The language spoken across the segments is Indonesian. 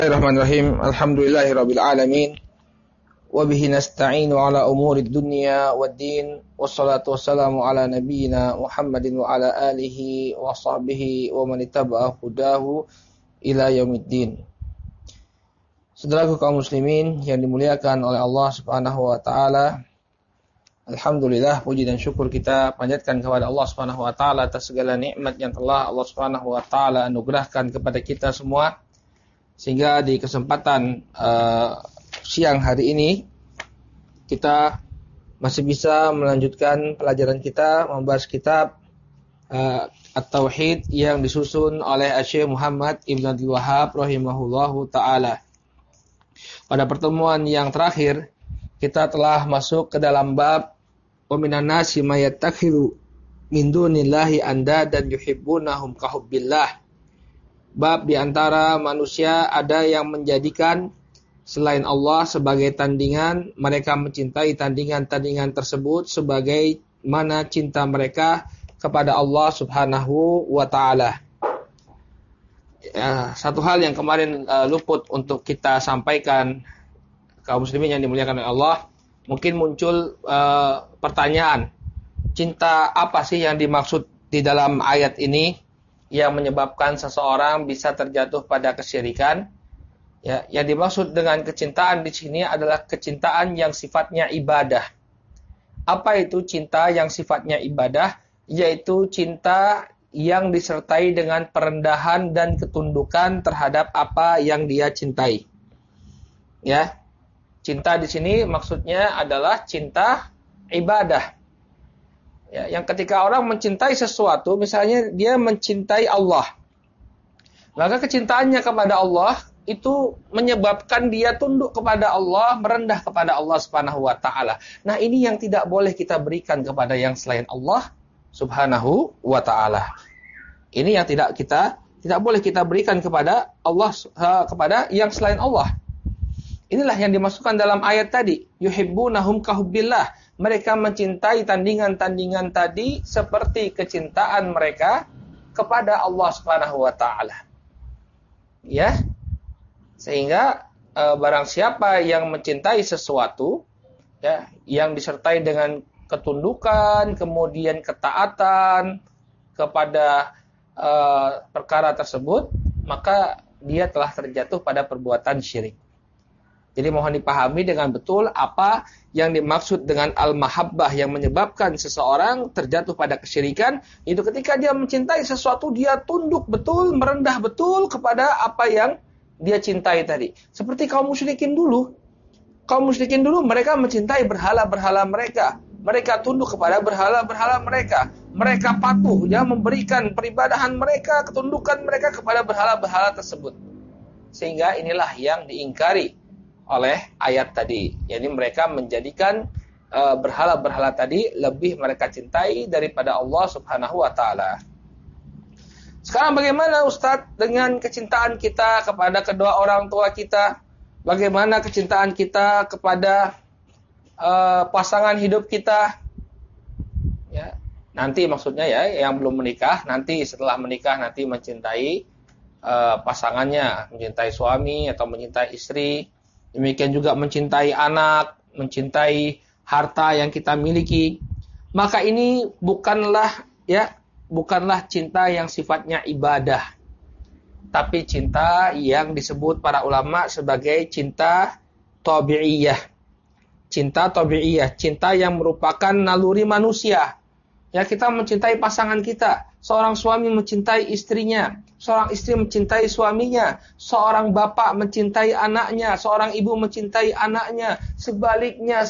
Bismillahirrahmanirrahim. Alhamdulillahirabbil alamin. Wa bihi nasta'inu ala umurid dunya waddin. Wassalatu wassalamu ala nabiyyina Muhammadin wa ala alihi wa sahbihi wa man ittaba'a hudahu ila yaumiddin. Saudaraku kaum muslimin yang dimuliakan oleh Allah Subhanahu wa taala. Alhamdulillah, puji dan syukur kita panjatkan kepada Allah Subhanahu wa taala atas segala nikmat yang telah Allah Subhanahu wa taala anugerahkan kepada kita semua. Sehingga di kesempatan siang hari ini kita masih bisa melanjutkan pelajaran kita membahas kitab At-Tauhid yang disusun oleh Syekh Muhammad Ibn Abdul Wahhab rahimahullahu taala. Pada pertemuan yang terakhir kita telah masuk ke dalam bab wa minan nasi may yattakhidhu min dunillahi andadan yuhibbunahum ka hubbillah. Bab di antara manusia ada yang menjadikan selain Allah sebagai tandingan, mereka mencintai tandingan-tandingan tersebut sebagai mana cinta mereka kepada Allah Subhanahu wa taala. Ya, satu hal yang kemarin luput untuk kita sampaikan kaum muslimin yang dimuliakan oleh Allah, mungkin muncul pertanyaan, cinta apa sih yang dimaksud di dalam ayat ini yang menyebabkan seseorang bisa terjatuh pada kesyirikan? Ya, yang dimaksud dengan kecintaan di sini adalah kecintaan yang sifatnya ibadah. Apa itu cinta yang sifatnya ibadah? Yaitu cinta yang disertai dengan perendahan dan ketundukan terhadap apa yang dia cintai. Ya, cinta di sini maksudnya adalah cinta ibadah. Ya, yang ketika orang mencintai sesuatu, misalnya dia mencintai Allah, maka kecintaannya kepada Allah itu menyebabkan dia tunduk kepada Allah, merendah kepada Allah Subhanahu wa taala. Nah, ini yang tidak boleh kita berikan kepada yang selain Allah Subhanahu wa taala. Ini yang tidak boleh kita berikan kepada Allah, kepada yang selain Allah. Inilah yang dimasukkan dalam ayat tadi, yuhibbunahum ka hubbillah. Mereka mencintai tandingan-tandingan tadi seperti kecintaan mereka kepada Allah Subhanahu wa taala. Ya. Sehingga barang siapa yang mencintai sesuatu ya, yang disertai dengan ketundukan, kemudian ketaatan kepada perkara tersebut, maka dia telah terjatuh pada perbuatan syirik. Jadi mohon dipahami dengan betul apa yang dimaksud dengan al-mahabbah yang menyebabkan seseorang terjatuh pada kesyirikan. Itu ketika dia mencintai sesuatu, dia tunduk betul, merendah betul kepada apa yang dia cintai tadi. Seperti kaum musyrikin dulu. Kaum musyrikin dulu mereka mencintai berhala-berhala mereka. Mereka tunduk kepada berhala-berhala mereka. Mereka patuh, ya, memberikan peribadahan mereka, ketundukan mereka kepada berhala-berhala tersebut. Sehingga inilah yang diingkari oleh ayat tadi. Jadi mereka menjadikan berhala-berhala tadi lebih mereka cintai daripada Allah Subhanahu wa taala. Sekarang bagaimana Ustadz dengan kecintaan kita kepada kedua orang tua kita? Bagaimana kecintaan kita kepada pasangan hidup kita? Ya, nanti maksudnya ya, yang belum menikah, nanti setelah menikah nanti mencintai pasangannya, mencintai suami atau mencintai istri. Demikian juga mencintai anak, mencintai harta yang kita miliki. Maka ini bukanlah cinta yang sifatnya ibadah. Tapi cinta yang disebut para ulama sebagai cinta tabi'iyah. Cinta tabi'iyah, cinta yang merupakan naluri manusia. Ya, kita mencintai pasangan kita. Seorang suami mencintai istrinya, seorang istri mencintai suaminya, seorang bapak mencintai anaknya, seorang ibu mencintai anaknya, sebaliknya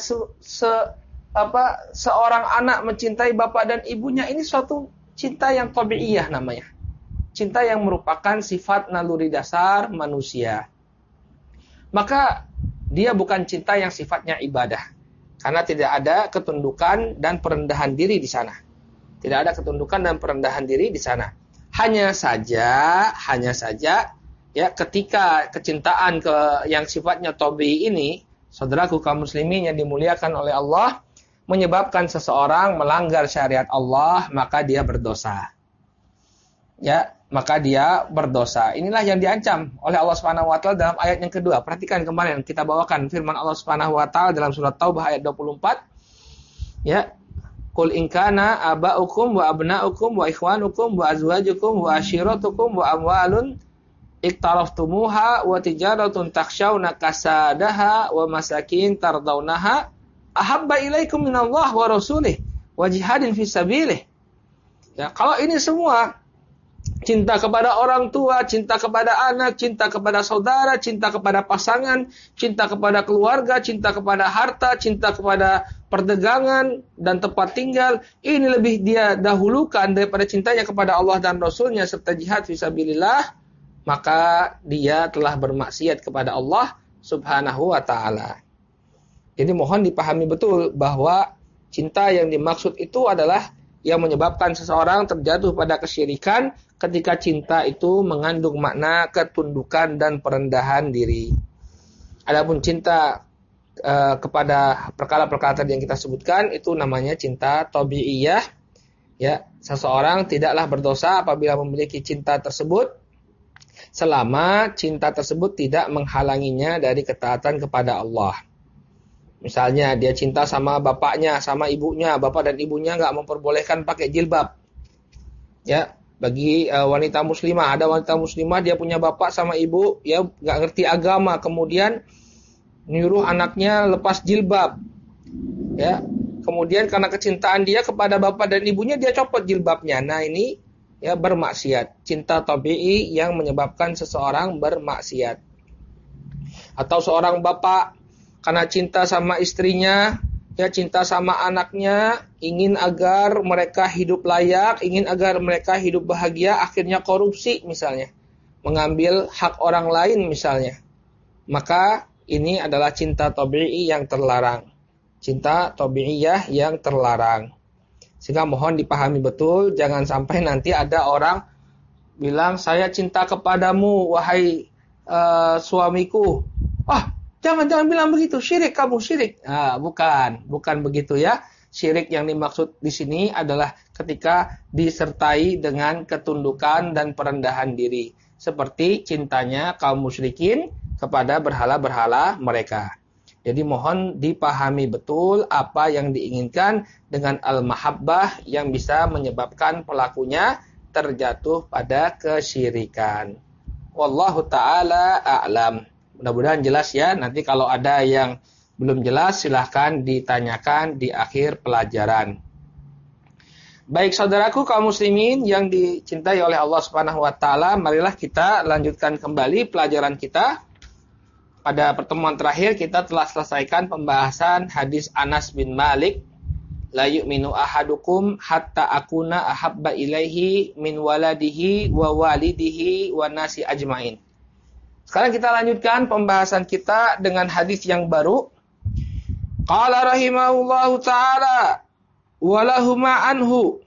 seorang anak mencintai bapak dan ibunya. Ini suatu cinta yang tabi'iyah namanya. Cinta yang merupakan sifat naluri dasar manusia. Maka dia bukan cinta yang sifatnya ibadah. Karena tidak ada ketundukan dan perendahan diri di sana. Tidak ada ketundukan dan perendahan diri di sana. Hanya saja ya, ketika kecintaan yang sifatnya tabii ini, saudaraku kaum muslimin yang dimuliakan oleh Allah, menyebabkan seseorang melanggar syariat Allah, maka dia berdosa. Ya, maka dia berdosa. Inilah yang diancam oleh Allah Subhanahu wa taala dalam ayat yang kedua. Perhatikan kemarin kita bawakan firman Allah Subhanahu wa taala dalam surat Taubah ayat 24. Ya. Qul in kana aba'ukum wa abna'ukum wa ikhwanukum wa azwajukum wa ashiratukum wa amwalun iktaraftumuha wa tijaratun takhshawna kasadaha wa masakin tardawnaha ahabba ilaikum minallah wa rasulih wa jihadin fisabilih. Ya, kalau ini semua cinta kepada orang tua, cinta kepada anak, cinta kepada saudara, cinta kepada pasangan, cinta kepada keluarga, cinta kepada harta, cinta kepada perdagangan dan tempat tinggal, ini lebih dia dahulukan daripada cintanya kepada Allah dan Rasulnya serta jihad fisabilillah, maka dia telah bermaksiat kepada Allah Subhanahu wa ta'ala. Jadi mohon dipahami betul bahwa cinta yang dimaksud itu adalah yang menyebabkan seseorang terjatuh pada kesyirikan ketika cinta itu mengandung makna ketundukan dan perendahan diri. Adapun cinta kepada perkara-perkara tadi yang kita sebutkan itu namanya cinta tabi'iyah. Ya, seseorang tidaklah berdosa apabila memiliki cinta tersebut selama cinta tersebut tidak menghalanginya dari ketaatan kepada Allah. Misalnya dia cinta sama bapaknya, sama ibunya, bapak dan ibunya nggak memperbolehkan pakai jilbab. Ya, bagi wanita muslimah, ada wanita muslimah dia punya bapak sama ibu, ya nggak ngerti agama, kemudian nyuruh anaknya lepas jilbab. Ya, kemudian karena kecintaan dia kepada bapak dan ibunya dia copot jilbabnya. Nah ini ya bermaksiat, cinta tabi'i yang menyebabkan seseorang bermaksiat. Atau seorang bapak karena cinta sama istrinya, ya cinta sama anaknya, ingin agar mereka hidup layak, ingin agar mereka hidup bahagia, akhirnya korupsi misalnya, mengambil hak orang lain misalnya. Maka ini adalah cinta tabi'i yang terlarang. Cinta tabi'iyah yang terlarang. Sehingga mohon dipahami betul, jangan sampai nanti ada orang bilang, saya cinta kepadamu, wahai suamiku. Jangan bilang begitu, syirik kamu, syirik. Bukan begitu ya. Syirik yang dimaksud di sini adalah ketika disertai dengan ketundukan dan perendahan diri. Seperti cintanya kaum musyrikin kepada berhala-berhala mereka. Jadi mohon dipahami betul apa yang diinginkan dengan al-mahabbah yang bisa menyebabkan pelakunya terjatuh pada kesyirikan. Wallahu ta'ala a'lam. Mudah-mudahan jelas ya. Nanti kalau ada yang belum jelas silahkan ditanyakan di akhir pelajaran. Baik saudaraku kaum muslimin yang dicintai oleh Allah Subhanahu wa taala, marilah kita lanjutkan kembali pelajaran kita. Pada pertemuan terakhir kita telah selesaikan pembahasan hadis Anas bin Malik, la yu'minu ahadukum hatta akuna ahabba ilaihi min waladihi wa walidihi wa nasi ajmain. Sekarang kita lanjutkan pembahasan kita dengan hadis yang baru. Qala rahimahullahu ta'ala walahuma anhu.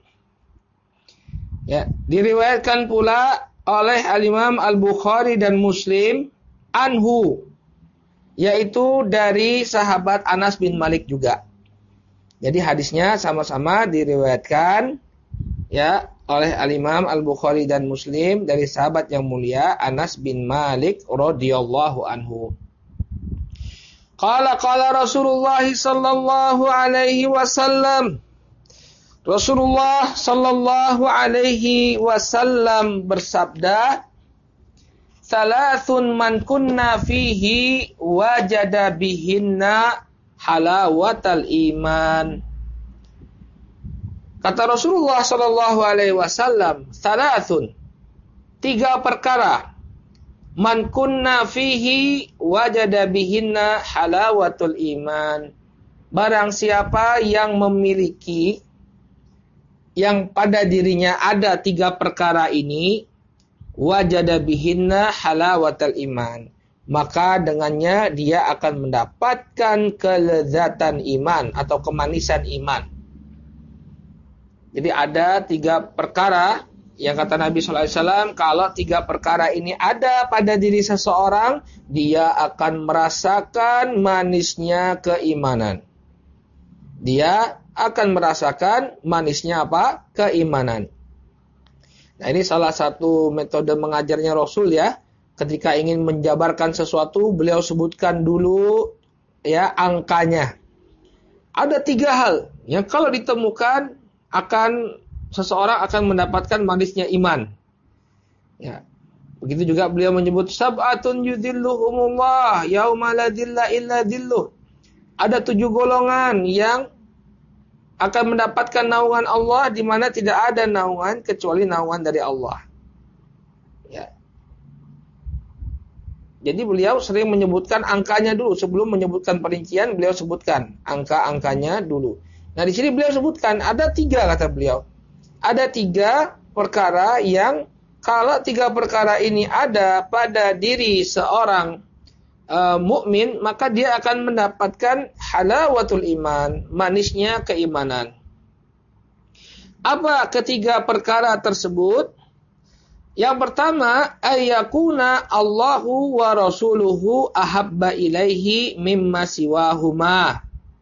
Ya, diriwayatkan pula oleh Al-Imam Al-Bukhari dan Muslim anhu, yaitu dari sahabat Anas bin Malik juga. Jadi hadisnya sama-sama diriwayatkan ya oleh Al-Imam Al-Bukhari dan Muslim dari sahabat yang mulia Anas bin Malik radhiyallahu anhu. Qala Rasulullah sallallahu alaihi wasallam. Rasulullah sallallahu alaihi wasallam bersabda, "Salasun man kunna fihi wajada bihinna halawatal iman." Kata Rasulullah sallallahu alaihi wasallam, "Salasun, 3 perkara. Man kunna fihi wajada bihinna halawatul iman." Barang siapa yang memiliki, yang pada dirinya ada 3 perkara ini, wajada bihinna halawatul iman, maka dengannya dia akan mendapatkan kelezatan iman atau kemanisan iman. Jadi ada 3 perkara yang kata Nabi SAW, kalau 3 perkara ini ada pada diri seseorang, dia akan merasakan manisnya keimanan. Dia akan merasakan manisnya apa? Keimanan. Nah, ini salah satu metode mengajarnya Rasul ya. Ketika ingin menjabarkan sesuatu, beliau sebutkan dulu ya angkanya. Ada 3 hal yang kalau ditemukan seseorang akan mendapatkan manisnya iman. Ya. Begitu juga beliau menyebut sab'atun yudhilluhumullah yauma la dhilla illa dhilluh. Ada 7 golongan yang akan mendapatkan naungan Allah di mana tidak ada naungan kecuali naungan dari Allah. Ya. Jadi beliau sering menyebutkan angkanya dulu sebelum menyebutkan perincian, beliau sebutkan angka-angkanya dulu. Nah, di sini beliau sebutkan ada 3 kata beliau. Ada 3 perkara yang kalau 3 perkara ini ada pada diri seorang mukmin, maka dia akan mendapatkan halawatul iman, manisnya keimanan. Apa ketiga perkara tersebut? Yang pertama, ayyakuna Allahu wa rasuluhu ahabba ilaihi mimma siwahuma.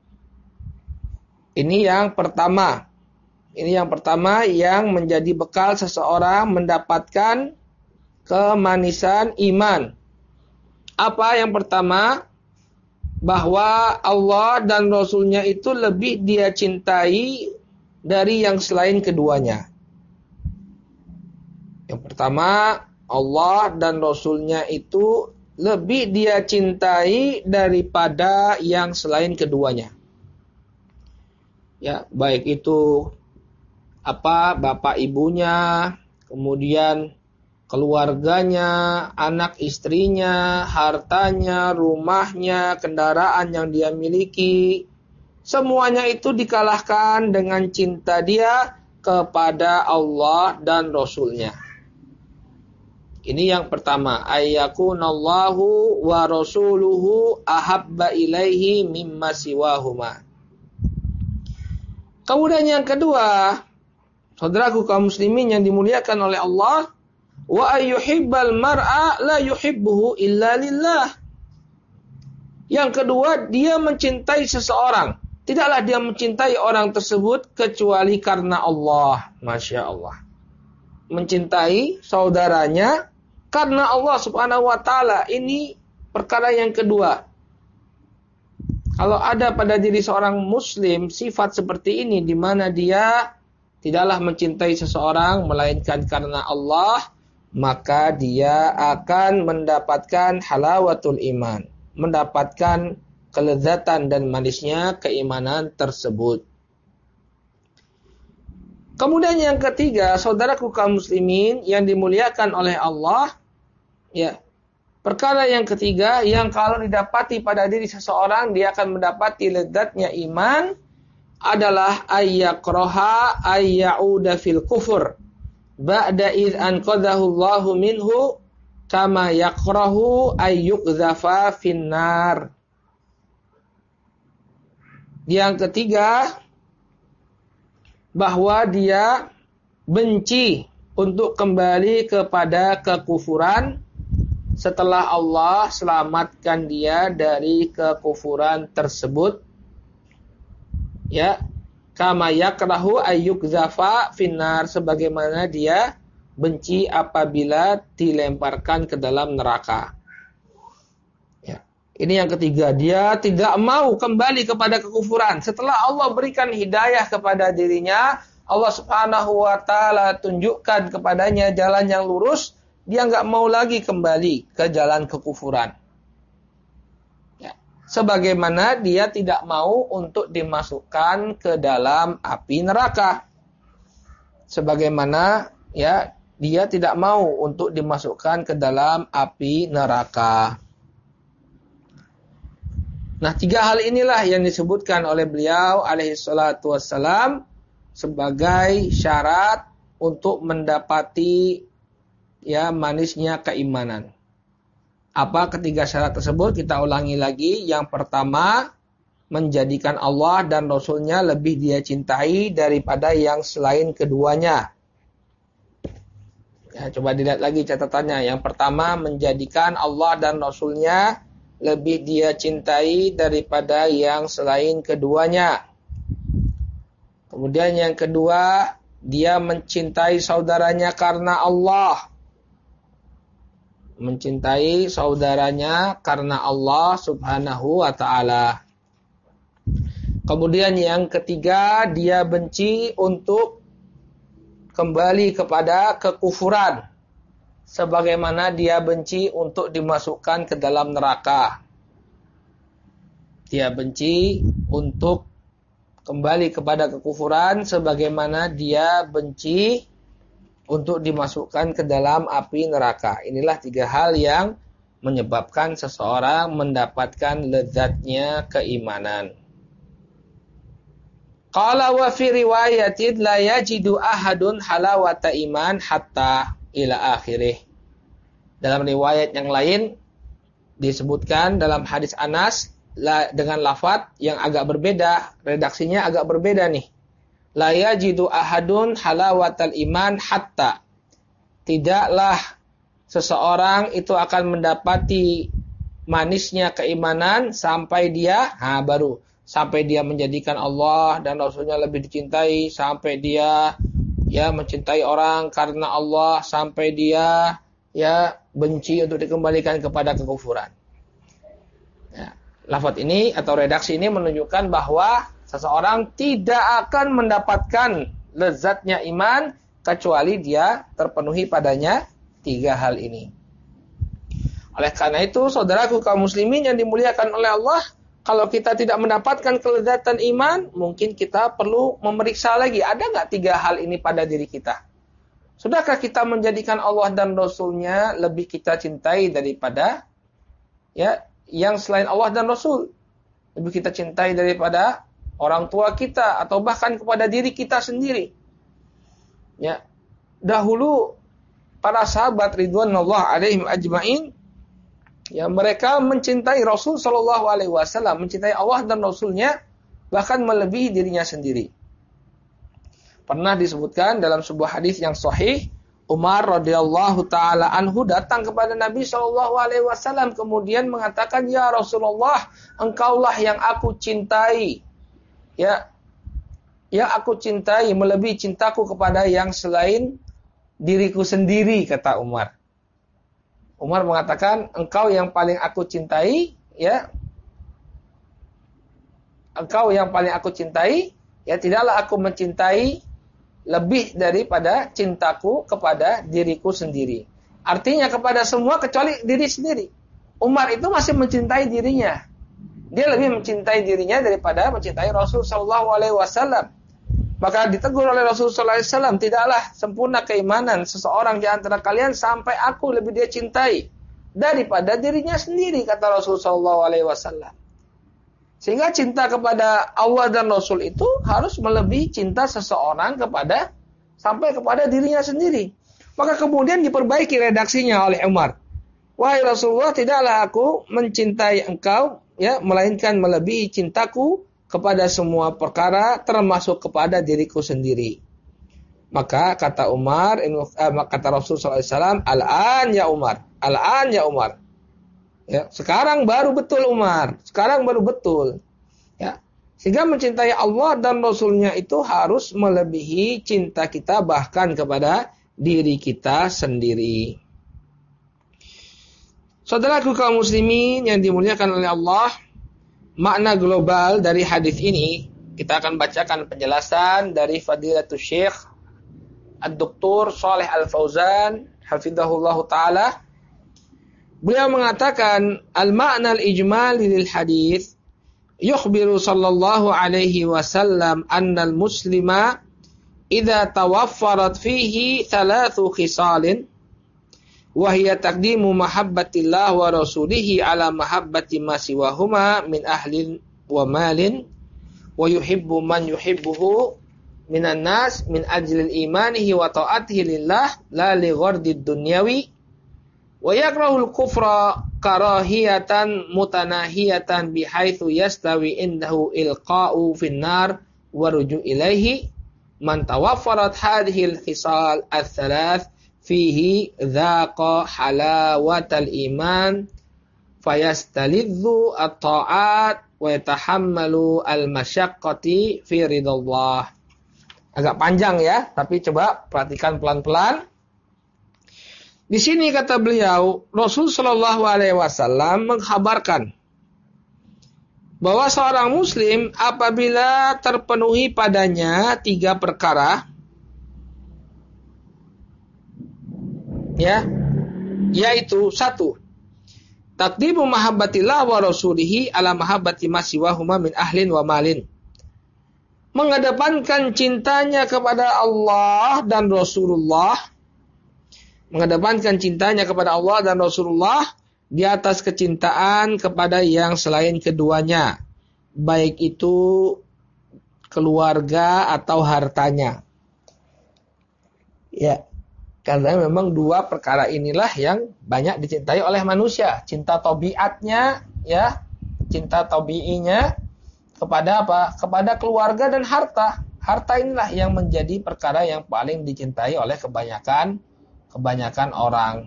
Ini yang pertama. Ini yang pertama yang menjadi bekal seseorang mendapatkan kemanisan iman. Apa yang pertama? Bahwa Allah dan Rasulnya itu lebih dia cintai dari yang selain keduanya. Yang pertama, Allah dan Rasulnya itu lebih dia cintai daripada yang selain keduanya. Ya, baik itu bapak ibunya, kemudian keluarganya, anak istrinya, hartanya, rumahnya, kendaraan yang dia miliki, semuanya itu dikalahkan dengan cinta dia kepada Allah dan Rasulnya. Ini yang pertama, ayyakunallahu wa rasuluhu ahabba ilaihi mimma siwahuma. Kemudian yang kedua, saudaraku kaum muslimin yang dimuliakan oleh Allah, wa ayyuhibbal mar'a la yuhibbuhu illa lillah. Yang kedua, dia mencintai seseorang. Tidaklah dia mencintai orang tersebut kecuali karena Allah. Masya Allah. Mencintai saudaranya karena Allah subhanahu wa ta'ala. Ini perkara yang kedua. Kalau ada pada diri seorang muslim sifat seperti ini, di mana dia tidaklah mencintai seseorang melainkan karena Allah, maka dia akan mendapatkan halawatul iman, mendapatkan kelezatan dan manisnya keimanan tersebut. Kemudian yang ketiga, saudaraku kaum muslimin yang dimuliakan oleh Allah, ya, perkara yang ketiga yang kalau didapati pada diri seseorang dia akan mendapati lezatnya iman adalah ayyakroha ayyauda fil kufur ba'da id anqadhahu Allahu minhu kama yakrahu ayyukdhafa finnar. Yang ketiga, bahwa dia benci untuk kembali kepada kekufuran setelah Allah selamatkan dia dari kekufuran tersebut. Ya, kama yakrahu ayyukdhafa finnar, sebagaimana dia benci apabila dilemparkan ke dalam neraka. Ini yang ketiga, dia tidak mau kembali kepada kekufuran. Setelah Allah berikan hidayah kepada dirinya, Allah subhanahu wa ta'ala tunjukkan kepadanya jalan yang lurus, dia nggak mau lagi kembali ke jalan kekufuran. Ya. Sebagaimana dia tidak mau untuk dimasukkan ke dalam api neraka. Sebagaimana ya dia tidak mau untuk dimasukkan ke dalam api neraka. Nah, 3 hal inilah yang disebutkan oleh beliau alaihi salatu wassalam sebagai syarat untuk mendapati ya manisnya keimanan. Apa ketiga syarat tersebut? Kita ulangi lagi. Yang pertama, menjadikan Allah dan Rasulnya lebih dia cintai daripada yang selain keduanya. Ya, coba dilihat lagi catatannya. Yang pertama, menjadikan Allah dan Rasulnya lebih dia cintai daripada yang selain keduanya. Kemudian yang kedua, dia mencintai saudaranya karena Allah. Mencintai saudaranya karena Allah Subhanahu wa ta'ala. Kemudian yang ketiga, dia benci untuk kembali kepada kekufuran, sebagaimana dia benci untuk dimasukkan ke dalam neraka. Dia benci untuk kembali kepada kekufuran, sebagaimana dia benci untuk dimasukkan ke dalam api neraka. Inilah tiga hal yang menyebabkan seseorang mendapatkan lezatnya keimanan. Qala wa fi riwayatin la yajidu ahadun halawata iman hatta ila akhirih. Dalam riwayat yang lain disebutkan dalam hadis Anas dengan lafaz yang agak berbeda, redaksinya agak berbeda nih. La yajidu ahadun halawatal iman hatta. Tidaklah seseorang itu akan mendapati manisnya keimanan sampai dia sampai dia menjadikan Allah dan Rasulnya lebih dicintai, sampai dia mencintai orang karena Allah, sampai dia benci untuk dikembalikan kepada kekufuran. Lafaz ini atau redaksi ini menunjukkan bahwa seseorang tidak akan mendapatkan lezatnya iman kecuali dia terpenuhi padanya tiga hal ini. Oleh karena itu, saudaraku kaum muslimin yang dimuliakan oleh Allah, kalau kita tidak mendapatkan kelezatan iman, mungkin kita perlu memeriksa lagi, ada nggak tiga hal ini pada diri kita? Sudahkah kita menjadikan Allah dan Rasul-Nya lebih kita cintai daripada yang selain Allah dan Rasul? Lebih kita cintai daripada orang tua kita atau bahkan kepada diri kita sendiri. Dahulu para sahabat ridwanullah alaihim ajmain, mereka mencintai Rasul sallallahu alaihi wasallam, mencintai Allah dan Rasul-Nya bahkan melebihi dirinya sendiri. Pernah disebutkan dalam sebuah hadis yang sahih, Umar radhiyallahu taala anhu datang kepada Nabi sallallahu alaihi wasallam kemudian mengatakan, "Ya Rasulullah, engkaulah yang aku cintai. Ya aku cintai melebihi cintaku kepada yang selain diriku sendiri," kata Umar. Umar mengatakan, "Engkau yang paling aku cintai, engkau yang paling aku cintai, tidaklah aku mencintai lebih daripada cintaku kepada diriku sendiri." Artinya kepada semua kecuali diri sendiri. Umar itu masih mencintai dirinya. Dia lebih mencintai dirinya daripada mencintai Rasul sallallahu alaihi wasallam. Maka ditegur oleh Rasul sallallahu alaihi wasallam, "Tidaklah sempurna keimanan seseorang di antara kalian sampai aku lebih dia cintai daripada dirinya sendiri," kata Rasul sallallahu alaihi wasallam. Sehingga cinta kepada Allah dan Rasul itu harus melebihi cinta seseorang sampai kepada dirinya sendiri. Maka kemudian diperbaiki redaksinya oleh Umar. "Wahai Rasulullah, tidaklah aku mencintai engkau, melainkan melebihi cintaku kepada semua perkara termasuk kepada diriku sendiri." Maka kata Umar, kata Rasul SAW, "Al-an ya Umar, al-an ya Umar." Sekarang baru betul Umar, sekarang baru betul. Sehingga mencintai Allah dan Rasul-Nya itu harus melebihi cinta kita bahkan kepada diri kita sendiri. Saudaraku kaum muslimin yang dimuliakan oleh Allah, makna global dari hadis ini kita akan bacakan penjelasan dari Fadilatul Syekh Ad-Doktor Shalih Al-Fauzan hafizahullah taala. Beliau mengatakan, al-ma'na al-ijmali lil hadis yukhbiru sallallahu alaihi wasallam anna al-muslima idza tawaffarat fihi thalathu khisalin wa hiya taqdimu mahabbatillah wa rasulihi ala mahabbati ma siwahuma min ahlin wa malin wa yuhibbu man yuhibbuhu minan nas min ajli imanihi wa ta'atihi lillah la li ghardid dunyawi wa yakrahul kufra karahiyatan mutanahiyatan bihaitsu yastawi indahu ilqa'u fin nar wa ruju' ilaihi man tawaffarat hadhil khisal ats-tsalath fihi dzaqa halawatal iman fayastalidzu at-ta'at wa yatahammalu al-masyaqqati fi ridallah. Agak panjang ya, tapi coba perhatikan pelan-pelan. Di sini kata beliau, Rasul Shallallahu Alaihi Wasallam mengkhabarkan bahwa seorang Muslim apabila terpenuhi padanya 3 perkara, ya, yaitu 1. Taqdimu mahabbatillah wa rasulihi ala mahabbati ma siwahuma min ahlin wa malin. Mengedepankan cintanya kepada Allah dan Rasulullah. Mengedepankan cintanya kepada Allah dan Rasulullah di atas kecintaan kepada yang selain keduanya. Baik itu keluarga atau hartanya. Ya. Karena memang 2 perkara inilah yang banyak dicintai oleh manusia. Cinta tabiatnya, ya, cinta tabiinya kepada apa? Kepada keluarga dan harta. Harta inilah yang menjadi perkara yang paling dicintai oleh kebanyakan orang.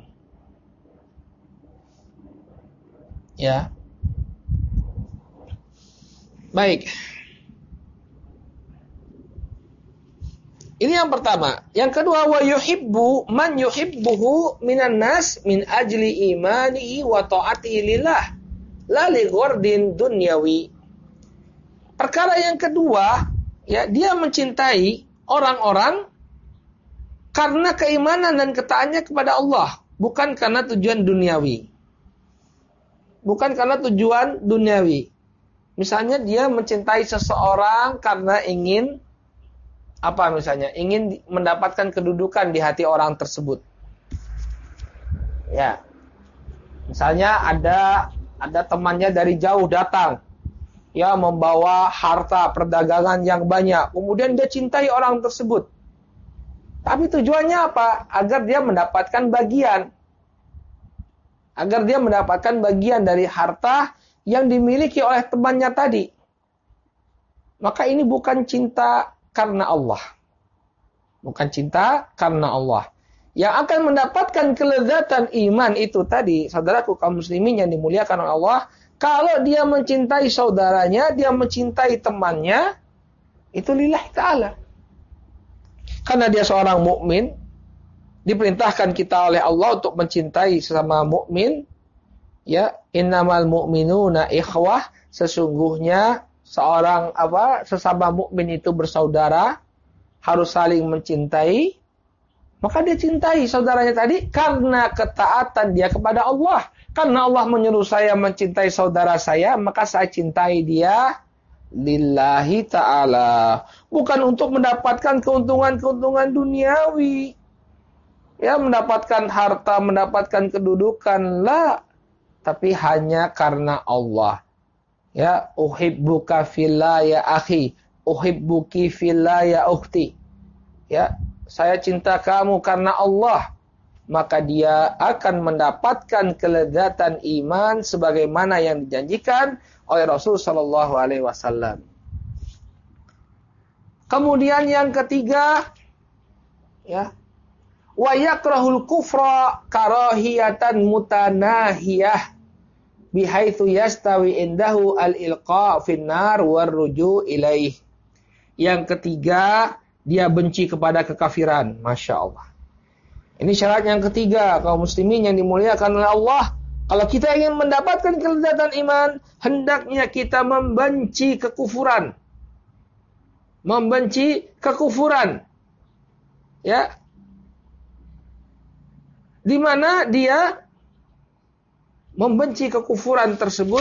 Ya. Baik. Ini yang pertama. Yang kedua, wa yuhibbu man yuhibbuhu minan nas min ajli imanihi wa ta'atihi lillah la li ghardin dunyawi. Perkara yang kedua, ya, dia mencintai orang-orang karena keimanan dan ketaatannya kepada Allah, bukan karena tujuan duniawi. Bukan karena tujuan duniawi. Misalnya dia mencintai seseorang karena ingin apa misalnya? Ingin mendapatkan kedudukan di hati orang tersebut. Ya. Misalnya ada temannya dari jauh datang. Ya, membawa harta perdagangan yang banyak. Kemudian dia cintai orang tersebut. Tapi tujuannya apa? Agar dia mendapatkan bagian. Agar dia mendapatkan bagian dari harta yang dimiliki oleh temannya tadi. Maka ini bukan cinta karena Allah. Bukan cinta karena Allah. Yang akan mendapatkan kelezatan iman itu tadi, saudaraku kaum muslimin yang dimuliakan oleh Allah, kalau dia mencintai saudaranya, dia mencintai temannya, itu lillahi ta'ala. Karena dia seorang mukmin, diperintahkan kita oleh Allah untuk mencintai sesama mukmin. Ya, innamal mu'minuna ikhwah, sesungguhnya sesama mukmin itu bersaudara, harus saling mencintai. Maka dia cintai saudaranya tadi karena ketaatan dia kepada Allah. Karena Allah menyuruh saya mencintai saudara saya, maka saya cintai dia lillahi ta'ala. Bukan untuk mendapatkan keuntungan-keuntungan duniawi. Ya, mendapatkan harta, mendapatkan kedudukan, la. Tapi hanya karena Allah. Ya, uhibbuka fillah ya akhi, uhibbuki fillah ya ukhti. Ya, saya cinta kamu karena Allah. Maka dia akan mendapatkan kelezatan iman sebagaimana yang dijanjikan oleh Rasul sallallahu alaihi wasallam. Kemudian yang ketiga, ya, wa yakrahul kufra karahiyatan mutanahiyah bihaitsu yastawi indahu al-ilqa finnar warruju ilaih. Yang ketiga, dia benci kepada kekafiran. Masya Allah. Ini syarat yang ketiga, kaum muslimin yang dimuliakan oleh Allah. Kalau kita ingin mendapatkan kelezatan iman, hendaknya kita membenci kekufuran. Membenci kekufuran. Ya. Di mana dia membenci kekufuran tersebut,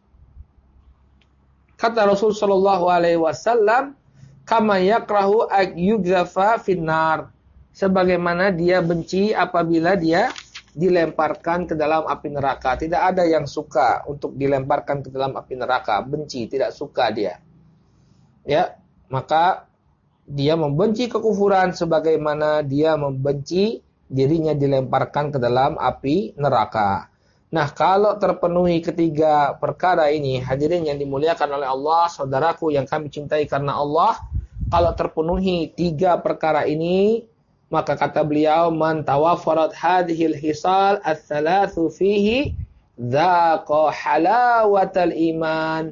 kata Rasul sallallahu alaihi wasallam, kama yakrahu an yugzafa finnar, sebagaimana dia benci apabila dia dilemparkan ke dalam api neraka. Tidak ada yang suka untuk dilemparkan ke dalam api neraka, benci, tidak suka dia. Ya, maka dia membenci kekufuran sebagaimana dia membenci dirinya dilemparkan ke dalam api neraka. Nah, kalau terpenuhi ketiga perkara ini, hadirin yang dimuliakan oleh Allah, saudaraku yang kami cintai karena Allah, kalau terpenuhi 3 perkara ini, maka kata beliau, man tawaffarat hadhil hisal ats-tsalatsu fihi dzaqa halawatal iman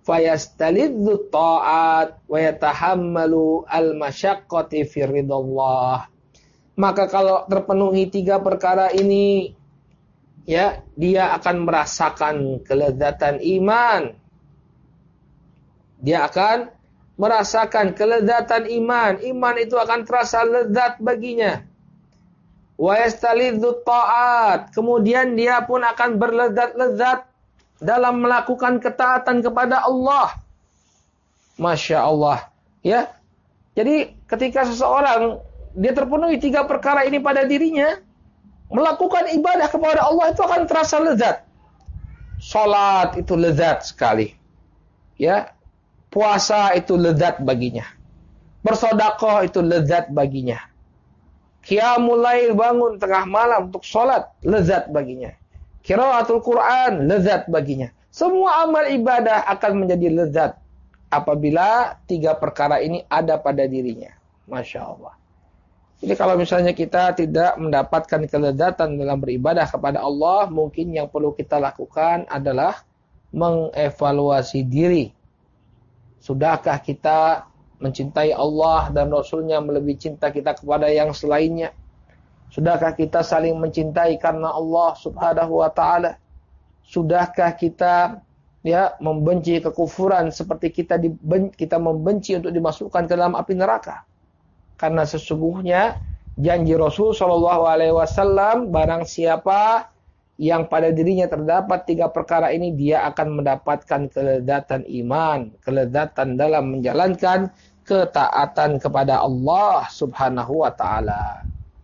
fayastalidzu ta'at wa yatahammalu al-masyaqqati fi ridallah. Maka kalau terpenuhi 3 perkara ini, ya, dia akan merasakan kelezatan iman. Dia akan merasakan kelezatan iman. Iman itu akan terasa lezat baginya. Wa yastalidzu ta'at. Kemudian dia pun akan berlezat-lezat dalam melakukan ketaatan kepada Allah. Masya Allah. Ya. Jadi ketika seseorang dia terpenuhi 3 perkara ini pada dirinya, melakukan ibadah kepada Allah itu akan terasa lezat. Salat itu lezat sekali. Ya. Puasa itu lezat baginya. Bersedekah itu lezat baginya. Qiyamul lail, bangun tengah malam untuk sholat, lezat baginya. Qiraatul Quran, lezat baginya. Semua amal ibadah akan menjadi lezat apabila 3 perkara ini ada pada dirinya. Masya Allah. Jadi kalau misalnya kita tidak mendapatkan kelezatan dalam beribadah kepada Allah, mungkin yang perlu kita lakukan adalah mengevaluasi diri. Sudahkah kita mencintai Allah dan Rasul-Nya melebihi cinta kita kepada yang selainnya? Sudahkah kita saling mencintai karena Allah Subhanahu wa taala? Sudahkah kita membenci kekufuran seperti kita membenci untuk dimasukkan ke dalam api neraka? Karena sesungguhnya janji Rasul sallallahu alaihi wasallam, barang siapa yang pada dirinya terdapat 3 perkara ini, dia akan mendapatkan kelezatan iman, kelezatan dalam menjalankan ketaatan kepada Allah Subhanahu wa taala.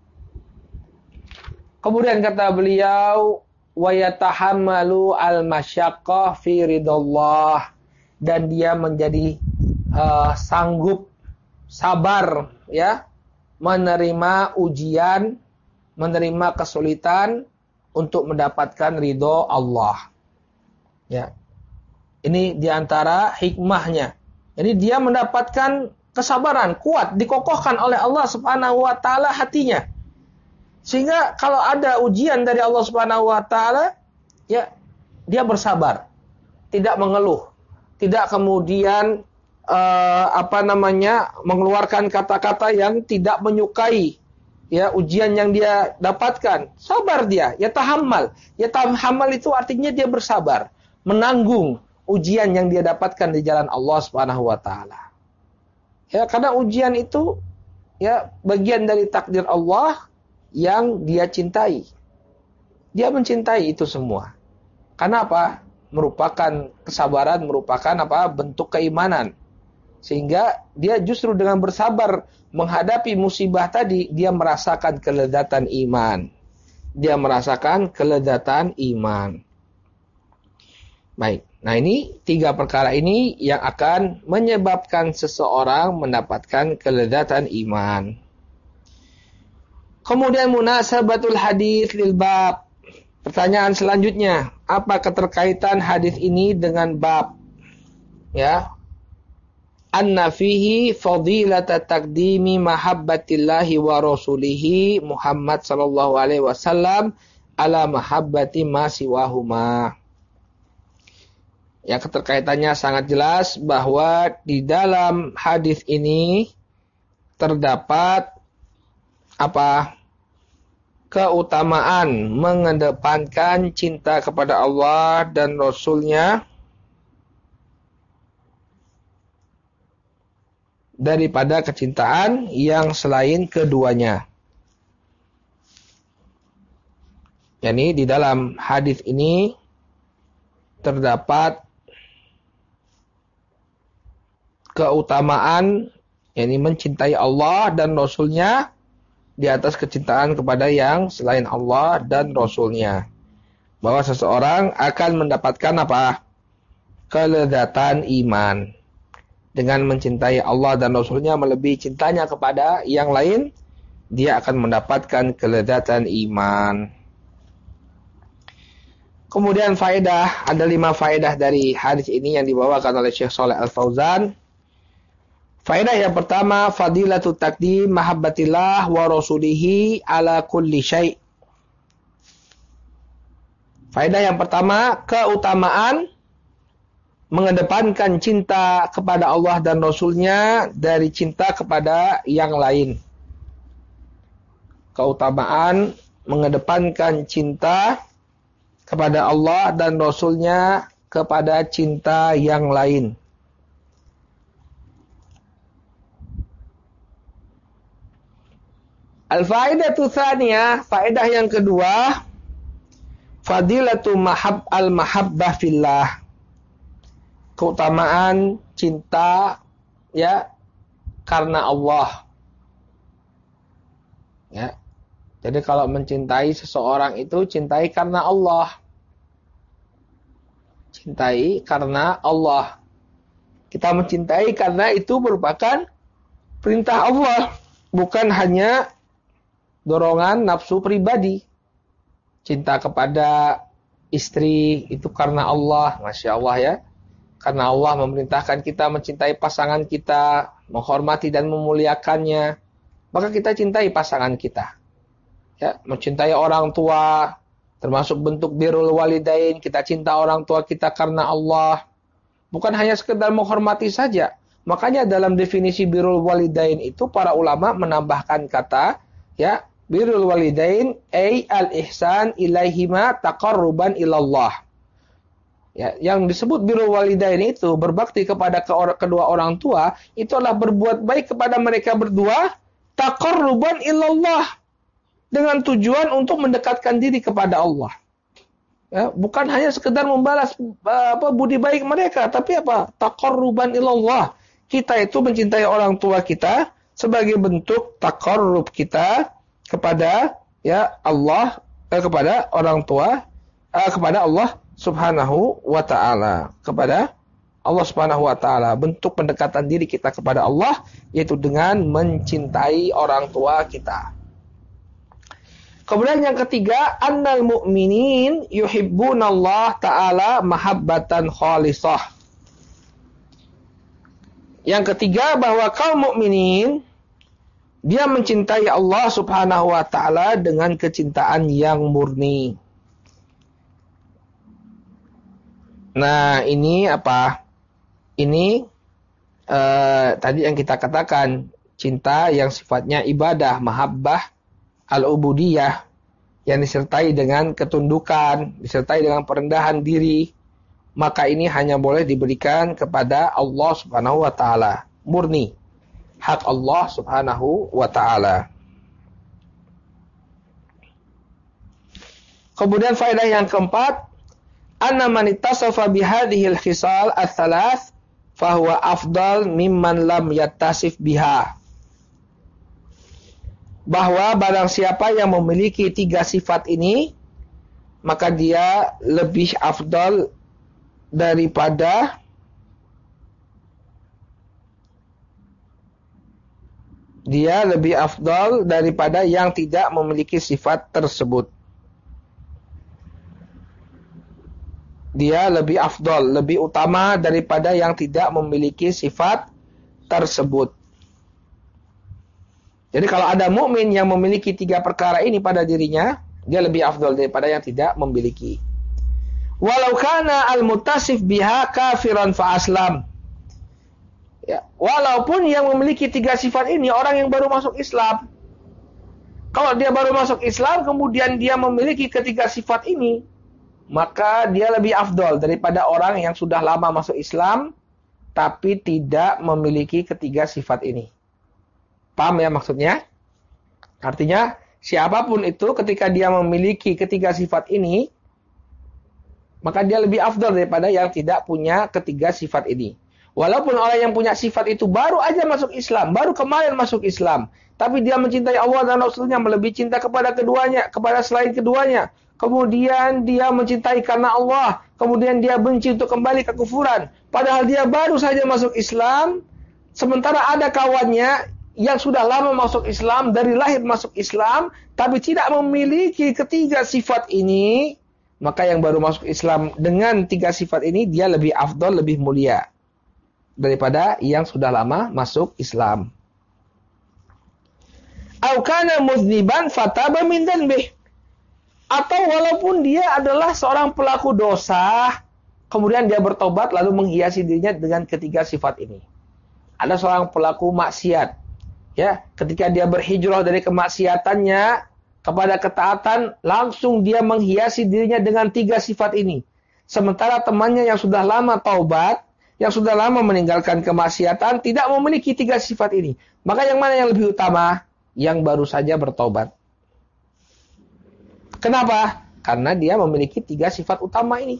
Kemudian kata beliau, wa yatahammalu al-masyaqqah fi ridallah, dan dia menjadi sanggup, sabar, ya, menerima ujian, menerima kesulitan untuk mendapatkan ridho Allah. Ya. Ini diantara hikmahnya. Jadi dia mendapatkan kesabaran, kuat, dikokohkan oleh Allah Subhanahu wa taala hatinya. Sehingga kalau ada ujian dari Allah Subhanahu wa taala, ya, dia bersabar, tidak mengeluh, tidak kemudian mengeluarkan kata-kata yang tidak menyukai, ya, ujian yang dia dapatkan. Sabar dia, ya tahammal. Ya tahammal itu artinya dia bersabar, menanggung ujian yang dia dapatkan di jalan Allah Subhanahu wa taala. Ya, karena ujian itu, ya, bagian dari takdir Allah yang dia cintai. Dia mencintai itu semua. Karena apa? Merupakan kesabaran, merupakan bentuk keimanan. Sehingga dia justru dengan bersabar menghadapi musibah tadi, dia merasakan kelezatan iman. Dia merasakan kelezatan iman. Baik. Nah, ini 3 perkara ini yang akan menyebabkan seseorang mendapatkan kelezatan iman. Kemudian munasabatul hadis lil bab. Pertanyaan selanjutnya, apa keterkaitan hadis ini dengan bab? Ya. Anna fihi fadilata taqdimi mahabbatillahi wa rasulihi Muhammad sallallahu alaihi wasallam ala mahabbati ma siwahuma. Ya, keterkaitannya sangat jelas bahwa di dalam hadis ini terdapat keutamaan mengedepankan cinta kepada Allah dan Rasul-Nya daripada kecintaan yang selain keduanya. Yani di dalam hadis ini terdapat keutamaan, yakni mencintai Allah dan Rasul-Nya di atas kecintaan kepada yang selain Allah dan Rasul-Nya. Bahwa seseorang akan mendapatkan kelezatan iman. Dengan mencintai Allah dan Rasul-Nya melebihi cintanya kepada yang lain, dia akan mendapatkan kelezatan iman. Kemudian faedah, ada 5 faedah dari hadis ini yang dibawakan oleh Syekh Shalih Al-Fauzan. Faedah yang pertama, fadilatut taqdim mahabbatillah wa rasulihi ala kulli syai'. Faedah yang pertama, keutamaan mengedepankan cinta kepada Allah dan Rasul-Nya dari cinta kepada yang lain. Keutamaan mengedepankan cinta kepada Allah dan Rasul-Nya kepada cinta yang lain. Al-faidatu tsaniyah, faedah yang kedua, fadilatu al-mahabbah fillah. Keutamaan cinta ya karena Allah. Ya. Jadi kalau mencintai seseorang itu cintai karena Allah. Cintai karena Allah. Kita mencintai karena itu merupakan perintah Allah, bukan hanya dorongan nafsu pribadi. Cinta kepada istri itu karena Allah, Masya Allah ya. Karena Allah memerintahkan kita mencintai pasangan kita, menghormati dan memuliakannya, maka kita cintai pasangan kita. Ya, mencintai orang tua, termasuk bentuk birrul walidain, kita cinta orang tua kita karena Allah. Bukan hanya sekedar menghormati saja. Makanya dalam definisi birrul walidain itu para ulama menambahkan kata, ya, birrul walidain ay al-ihsan ilaihima taqarruban ilallah. Ya, yang disebut birrul walidain itu berbakti kepada kedua orang tua, itu adalah berbuat baik kepada mereka berdua, taqarruban ilallah, dengan tujuan untuk mendekatkan diri kepada Allah. Ya, bukan hanya sekedar membalas budi baik mereka, tapi apa? Taqarruban ilallah. Kita itu mencintai orang tua kita sebagai bentuk taqarrub kita kepada ya Allah, kepada orang tua, kepada Allah Subhanahu wa ta'ala, kepada Allah Subhanahu wa ta'ala, bentuk pendekatan diri kita kepada Allah yaitu dengan mencintai orang tua kita. Kemudian yang ketiga, annal mu'minin yuhibbunallah ta'ala mahabbatan khalisah. Yang ketiga, bahwa kaum mukminin dia mencintai Allah Subhanahu wa ta'ala dengan kecintaan yang murni. Nah, ini apa? Ini tadi yang kita katakan, cinta yang sifatnya ibadah, mahabbah al-ubudiyah, yang disertai dengan ketundukan, disertai dengan perendahan diri, maka ini hanya boleh diberikan kepada Allah Subhanahu wa ta'ala, murni, hak Allah Subhanahu wa ta'ala. Kemudian faedah yang keempat, anna man ittasafa bihadhihi al-khisal ats-tsalath fahuwa afdal mimman lam yattasif biha. Bahwa barang siapa yang memiliki tiga sifat ini, maka dia lebih afdal daripada yang tidak memiliki sifat tersebut. Dia lebih afdal, lebih utama daripada yang tidak memiliki sifat tersebut. Jadi kalau ada mukmin yang memiliki tiga perkara ini pada dirinya, dia lebih afdal daripada yang tidak memiliki. Walau kana al-muttasif biha kafiran fa aslam. Ya, walaupun yang memiliki tiga sifat ini orang yang baru masuk Islam. Kalau dia baru masuk Islam kemudian dia memiliki ketiga sifat ini, maka dia lebih afdal daripada orang yang sudah lama masuk Islam tapi tidak memiliki ketiga sifat ini. Paham ya maksudnya? Artinya siapapun itu ketika dia memiliki ketiga sifat ini, maka dia lebih afdal daripada yang tidak punya ketiga sifat ini. Walaupun orang yang punya sifat itu baru aja masuk Islam, baru kemarin masuk Islam, tapi dia mencintai Allah dan Rasul-Nya, melebihi cinta kepada keduanya, kepada selain keduanya. Kemudian dia mencintai karena Allah, kemudian dia benci untuk kembali ke kufuran. Padahal dia baru saja masuk Islam, sementara ada kawannya yang sudah lama masuk Islam, dari lahir masuk Islam, tapi tidak memiliki ketiga sifat ini, maka yang baru masuk Islam dengan tiga sifat ini, dia lebih afdal, lebih mulia daripada yang sudah lama masuk Islam. Au kana muzniban fataba min dzanbih. Atau walaupun dia adalah seorang pelaku dosa, kemudian dia bertobat lalu menghiasi dirinya dengan ketiga sifat ini. Ada seorang pelaku maksiat, ya, ketika dia berhijrah dari kemaksiatannya kepada ketaatan, langsung dia menghiasi dirinya dengan tiga sifat ini. Sementara temannya yang sudah lama taubat, yang sudah lama meninggalkan kemaksiatan, tidak memiliki tiga sifat ini. Maka yang mana yang lebih utama? Yang baru saja bertobat. Kenapa? Karena dia memiliki tiga sifat utama ini.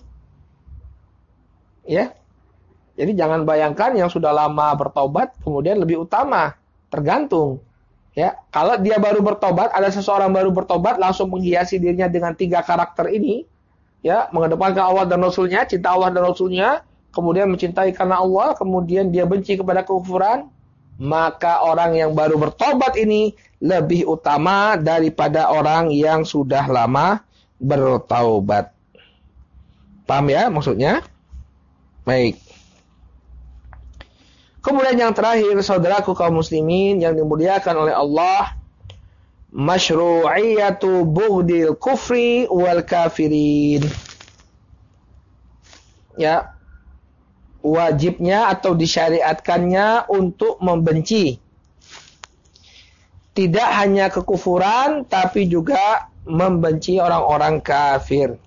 Ya. Jadi jangan bayangkan yang sudah lama bertobat kemudian lebih utama. Tergantung. Ya, kalau dia baru bertobat, ada seseorang baru bertobat langsung menghiasi dirinya dengan tiga karakter ini, ya, mengedepankan Allah dan Rasulnya, cinta Allah dan Rasulnya, kemudian mencintai karena Allah, kemudian dia benci kepada kekufuran, maka orang yang baru bertobat ini lebih utama daripada orang yang sudah lama bertaubat. Paham ya maksudnya? Baik. Kemudian yang terakhir, saudaraku kaum muslimin yang dimuliakan oleh Allah, masyru'iyatu bughdil kufri wal kafirin. Ya, wajibnya atau disyariatkannya untuk membenci tidak hanya kekufuran tapi juga membenci orang-orang kafir.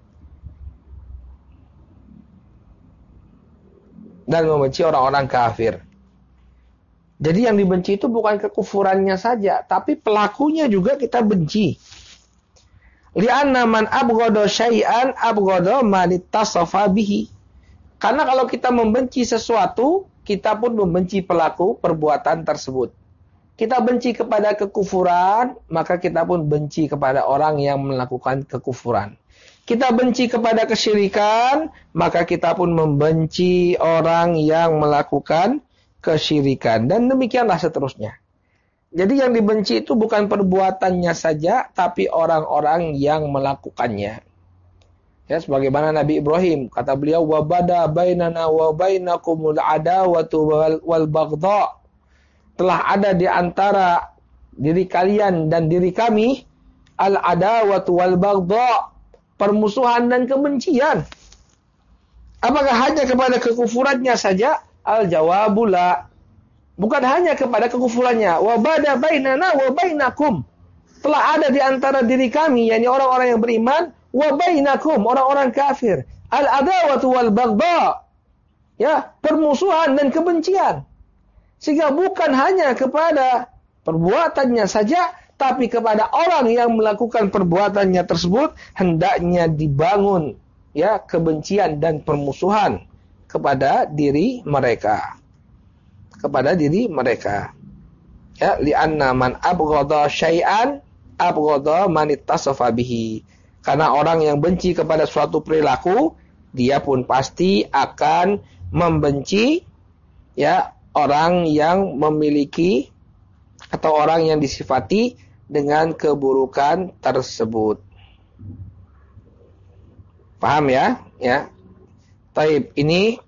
Dan membenci orang-orang kafir. Jadi yang dibenci itu bukan kekufurannya saja, tapi pelakunya juga kita benci. Li'anna man abghada syai'an abghada man ittasafa bihi. Karena kalau kita membenci sesuatu, kita pun membenci pelaku perbuatan tersebut. Kita benci kepada kekufuran, maka kita pun benci kepada orang yang melakukan kekufuran. Kita benci kepada kesyirikan, maka kita pun membenci orang yang melakukan kesyirikan. Dan demikianlah seterusnya. Jadi yang dibenci itu bukan perbuatannya saja, tapi orang-orang yang melakukannya. Ya, sebagaimana Nabi Ibrahim, kata beliau, wabada bainana wa bainakumul adawatu wal baghdha. Telah ada di antara diri kalian dan diri kami al-adawatu wal baghdha, permusuhan dan kebencian. Apakah hanya kepada kekufurannya saja? Al-jawabu la. Bukan hanya kepada kekufurannya. Wa bada bainana wa bainakum. Telah ada di antara diri kami, yakni orang-orang yang beriman, wa bainakum, orang-orang kafir. Al-adawatu wal baghdha. Ya, permusuhan dan kebencian. Sehingga bukan hanya kepada perbuatannya saja, tapi kepada orang yang melakukan perbuatannya tersebut hendaknya dibangun, ya, kebencian dan permusuhan kepada diri mereka. Kepada diri mereka. Ya, li'anna man abghadha syai'an abghadha man ittasafa bihi. Karena orang yang benci kepada suatu perilaku, dia pun pasti akan membenci, ya, orang yang memiliki atau orang yang disifati dengan keburukan tersebut. Paham ya? Ya. Taib, ini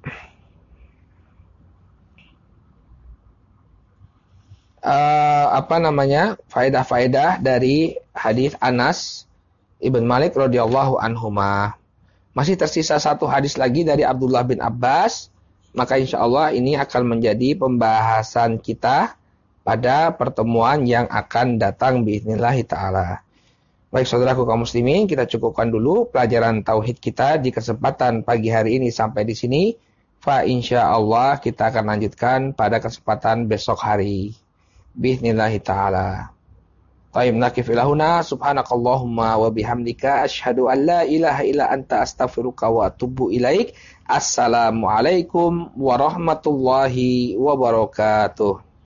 faedah-faedah dari hadis Anas Ibn Malik radhiyallahu anhuma. Masih tersisa satu hadis lagi dari Abdullah bin Abbas. Maka insya Allah ini akan menjadi pembahasan kita pada pertemuan yang akan datang biidznillah ta'ala. Baik saudaraku kaum muslimin, kita cukupkan dulu pelajaran tauhid kita di kesempatan pagi hari ini sampai di sini. Fa insya Allah kita akan lanjutkan pada kesempatan besok hari biidznillah ta'ala. Taib nakif ilahuna subhanakallahumma wa bihamdika asyhadu an la ilaha illa anta astaghfiruka wa atubu ilaik. Assalamualaikum warahmatullahi wabarakatuh.